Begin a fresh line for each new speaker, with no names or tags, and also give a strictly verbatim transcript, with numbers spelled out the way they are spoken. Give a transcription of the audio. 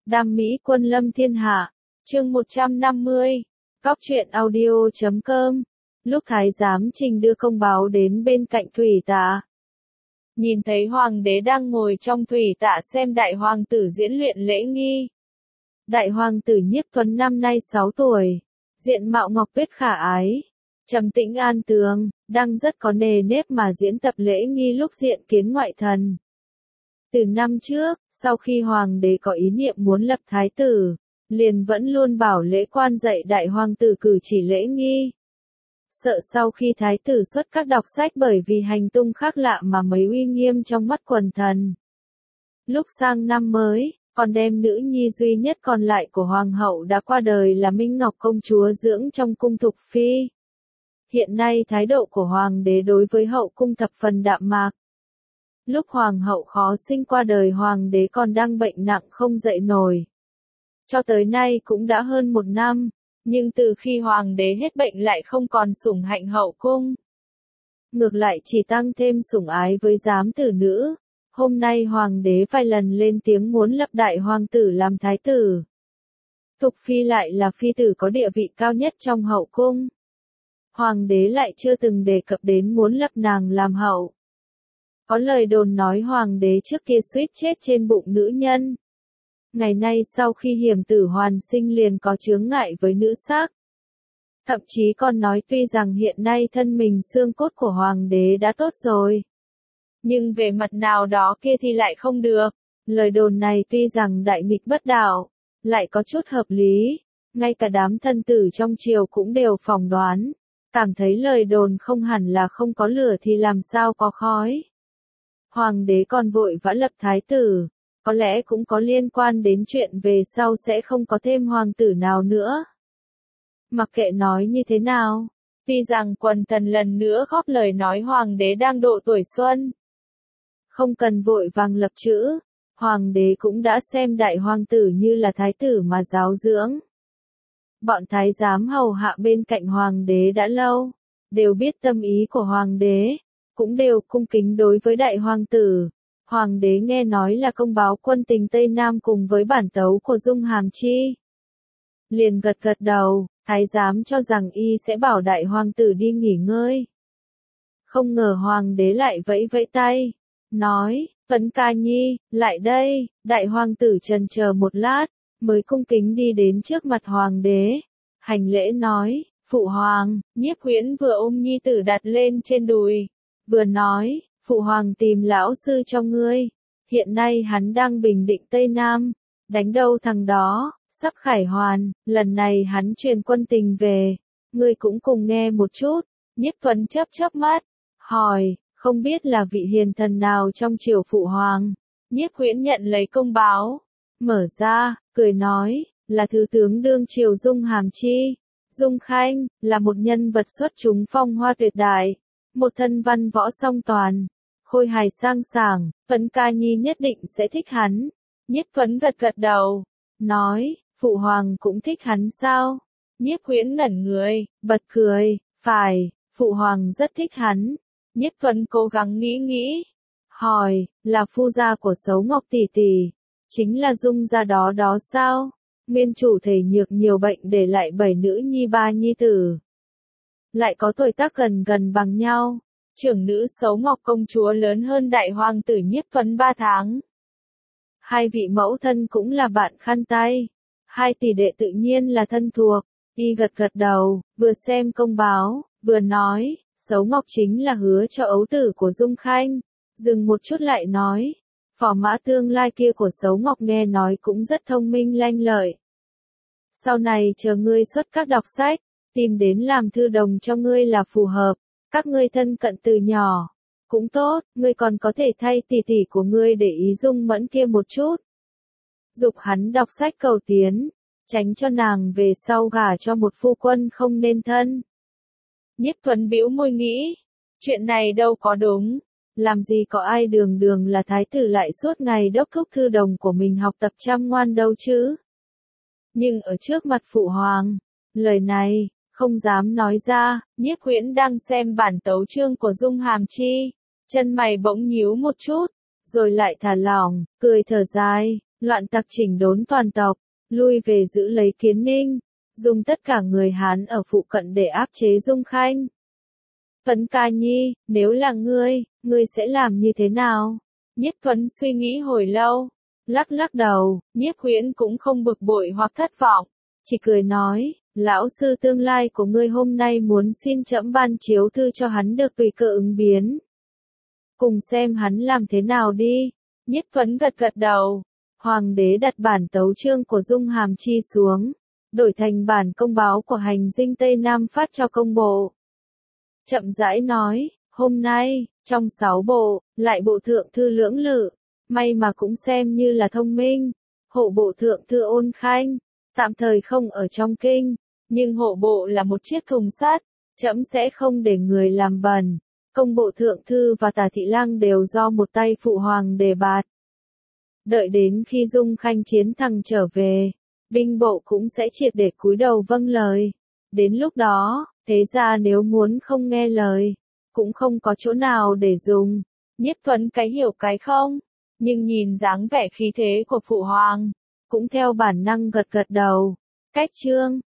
Đam mỹ quân lâm thiên hạ, chương một trăm năm mươi, Cóc truyện audio chấm com. Lúc thái giám Trình đưa công báo đến bên cạnh thủy tạ, nhìn thấy hoàng đế đang ngồi trong thủy tạ xem đại hoàng tử diễn luyện lễ nghi. Đại hoàng tử Nhiếp Tuấn năm nay sáu tuổi, diện mạo ngọc tuyết khả ái, trầm tĩnh an tường, đang rất có nề nếp mà diễn tập lễ nghi lúc diện kiến ngoại thần. Từ năm trước, sau khi hoàng đế có ý niệm muốn lập thái tử, liền vẫn luôn bảo lễ quan dạy đại hoàng tử cử chỉ lễ nghi. Sợ sau khi thái tử xuất các đọc sách bởi vì hành tung khác lạ mà mấy uy nghiêm trong mắt quần thần. Lúc sang năm mới, còn đem nữ nhi duy nhất còn lại của hoàng hậu đã qua đời là Minh Ngọc công chúa dưỡng trong cung Thục Phi. Hiện nay thái độ của hoàng đế đối với hậu cung thập phần đạm mạc. Lúc hoàng hậu khó sinh qua đời hoàng đế còn đang bệnh nặng không dậy nổi. Cho tới nay cũng đã hơn một năm, nhưng từ khi hoàng đế hết bệnh lại không còn sủng hạnh hậu cung. Ngược lại chỉ tăng thêm sủng ái với giám tử nữ. Hôm nay hoàng đế vài lần lên tiếng muốn lập đại hoàng tử làm thái tử. Thục Phi lại là phi tử có địa vị cao nhất trong hậu cung. Hoàng đế lại chưa từng đề cập đến muốn lập nàng làm hậu. Có lời đồn nói hoàng đế trước kia suýt chết trên bụng nữ nhân. Ngày nay sau khi hiểm tử hoàn sinh liền có chướng ngại với nữ sắc. Thậm chí còn nói tuy rằng hiện nay thân mình xương cốt của hoàng đế đã tốt rồi, nhưng về mặt nào đó kia thì lại không được. Lời đồn này tuy rằng đại nghịch bất đạo, lại có chút hợp lý. Ngay cả đám thân tử trong triều cũng đều phỏng đoán, cảm thấy lời đồn không hẳn là không có lửa thì làm sao có khói. Hoàng đế còn vội vã lập thái tử, có lẽ cũng có liên quan đến chuyện về sau sẽ không có thêm hoàng tử nào nữa. Mặc kệ nói như thế nào, tuy rằng quần thần lần nữa góp lời nói hoàng đế đang độ tuổi xuân, không cần vội vàng lập chữ, hoàng đế cũng đã xem đại hoàng tử như là thái tử mà giáo dưỡng. Bọn thái giám hầu hạ bên cạnh hoàng đế đã lâu, đều biết tâm ý của hoàng đế, cũng đều cung kính đối với đại hoàng tử. Hoàng đế nghe nói là công báo quân tình Tây Nam cùng với bản tấu của Dung Hàm Chi, liền gật gật đầu, thái giám cho rằng y sẽ bảo đại hoàng tử đi nghỉ ngơi. Không ngờ hoàng đế lại vẫy vẫy tay, nói, Tuấn ca nhi, lại đây. Đại hoàng tử chần chờ một lát, mới cung kính đi đến trước mặt hoàng đế, hành lễ nói, phụ hoàng. Nhiếp Huyễn vừa ôm nhi tử đặt lên trên đùi, vừa nói, phụ hoàng tìm lão sư cho ngươi, hiện nay hắn đang bình định Tây Nam, đánh đâu thằng đó, sắp khải hoàn, lần này hắn truyền quân tình về, ngươi cũng cùng nghe một chút. Nhiếp Tuấn chớp chớp mắt, hỏi, không biết là vị hiền thần nào trong triều phụ hoàng. Nhiếp Huyễn nhận lấy công báo, mở ra, cười nói, là thứ tướng đương triều Dung Hàm Chi. Dung Khanh, là một nhân vật xuất chúng phong hoa tuyệt đại, một thân văn võ song toàn, khôi hài sang sảng, Tuấn ca nhi nhất định sẽ thích hắn. Nhiếp Tuấn gật gật đầu, nói, phụ hoàng cũng thích hắn sao? Nhiếp Huyễn ngẩn người, bật cười, phải, phụ hoàng rất thích hắn. Nhiếp Tuấn cố gắng nghĩ nghĩ, hỏi, là phu gia của Sấu Ngọc tỷ tỷ, chính là Dung gia đó đó sao? Nguyên chủ thể nhược nhiều bệnh để lại bảy nữ nhi ba nhi tử, lại có tuổi tác gần gần bằng nhau. Trưởng nữ Sấu Ngọc công chúa lớn hơn đại hoàng tử Nhiếp Tuấn ba tháng. Hai vị mẫu thân cũng là bạn khăn tay, hai tỷ đệ tự nhiên là thân thuộc. Y gật gật đầu, vừa xem công báo, vừa nói, Sấu Ngọc chính là hứa cho ấu tử của Dung Khanh. Dừng một chút lại nói, phò mã tương lai kia của Sấu Ngọc nghe nói cũng rất thông minh lanh lợi. Sau này chờ ngươi xuất các đọc sách, tìm đến làm thư đồng cho ngươi là phù hợp. Các ngươi thân cận từ nhỏ, cũng tốt, ngươi còn có thể thay tỷ tỷ của ngươi để ý Dung Mẫn kia một chút. Dục hắn đọc sách cầu tiến, tránh cho nàng về sau gả cho một phu quân không nên thân. Nhiếp Tuấn bĩu môi nghĩ, chuyện này đâu có đúng, làm gì có ai đường đường là thái tử lại suốt ngày đốc thúc thư đồng của mình học tập chăm ngoan đâu chứ. Nhưng ở trước mặt phụ hoàng, lời này không dám nói ra. Nhiếp Huyễn đang xem bản tấu chương của Dung Hàm Chi, chân mày bỗng nhíu một chút, rồi lại thả lỏng, cười thở dài, loạn tặc chỉnh đốn toàn tộc, lui về giữ lấy Kiến Ninh, dùng tất cả người Hán ở phụ cận để áp chế Dung Khanh. Tuấn ca nhi, nếu là ngươi, ngươi sẽ làm như thế nào? Nhiếp Thuấn suy nghĩ hồi lâu, lắc lắc đầu, Nhiếp Huyễn cũng không bực bội hoặc thất vọng, chỉ cười nói, lão sư tương lai của ngươi hôm nay muốn xin trẫm ban chiếu thư cho hắn được tùy cơ ứng biến. Cùng xem hắn làm thế nào đi. Nhiếp Thuấn gật gật đầu. Hoàng đế đặt bản tấu chương của Dung Hàm Chi xuống, đổi thành bản công báo của hành dinh Tây Nam phát cho công bộ. Chậm rãi nói, hôm nay, trong sáu bộ, lại bộ thượng thư Lưỡng Lự, may mà cũng xem như là thông minh. Hộ bộ thượng thư Ôn Khanh, tạm thời không ở trong kinh, nhưng hộ bộ là một chiếc thùng sắt, trẫm sẽ không để người làm bẩn. Công bộ thượng thư và Tả Thị Lang đều do một tay phụ hoàng đề bạt. Đợi đến khi Dung Khanh chiến thắng trở về, binh bộ cũng sẽ triệt để cúi đầu vâng lời. Đến lúc đó, thế ra nếu muốn không nghe lời, cũng không có chỗ nào để dùng. Nhiếp Thuấn cái hiểu cái không, nhưng nhìn dáng vẻ khí thế của phụ hoàng, cũng theo bản năng gật gật đầu. Cách chương